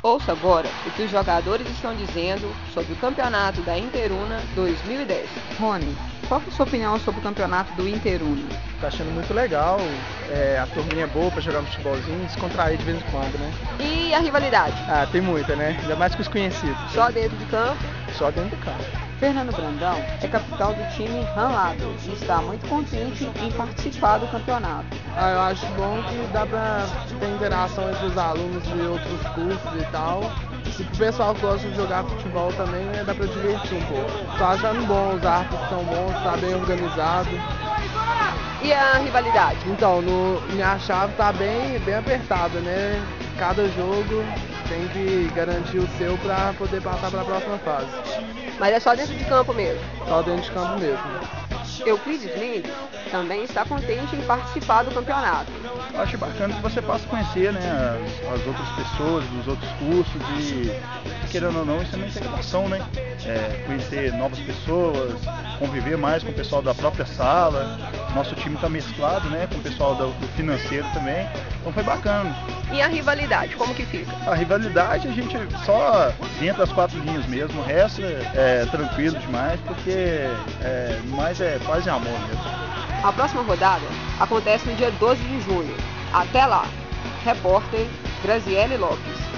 Ouça agora o que os jogadores estão dizendo sobre o campeonato da Interuna 2010. Rony, qual que é a sua opinião sobre o campeonato do Interuna? Tô achando muito legal, a turminha é boa pra jogar um futebolzinho e descontrair de vez em quando, né? E a rivalidade? Ah, tem muita, né? Ainda mais com os conhecidos. Só dentro de campo? Só dentro do campo. Fernando Brandão é capitão do time Ranlado e está muito contente em participar do campeonato. Eu acho bom que dá pra ter interação entre os alunos de outros cursos e tal. E pro pessoal que gosta de jogar futebol também, né, dá pra divertir um pouco. Tô achando bom, os árbitros são bons, tá bem organizado. E a rivalidade? Então, minha chave tá bem apertada, né? Cada jogo tem que garantir o seu pra poder passar pra próxima fase. Mas é só dentro de campo mesmo? Só dentro de campo mesmo. Euclides Lins também está contente em participar do campeonato. Eu acho bacana que você possa conhecer, né, as outras pessoas dos outros cursos e, querendo ou não, isso é uma integração, né? Conhecer novas pessoas, conviver mais com o pessoal da própria sala. Nosso time está mesclado, né, com o pessoal do financeiro também, então foi bacana. E a rivalidade, como que fica? A rivalidade a gente só dentro das quatro linhas mesmo, o resto é tranquilo demais, porque mais é quase amor mesmo. A próxima rodada acontece no dia 12 de junho. Até lá. Repórter Graziele Lopes.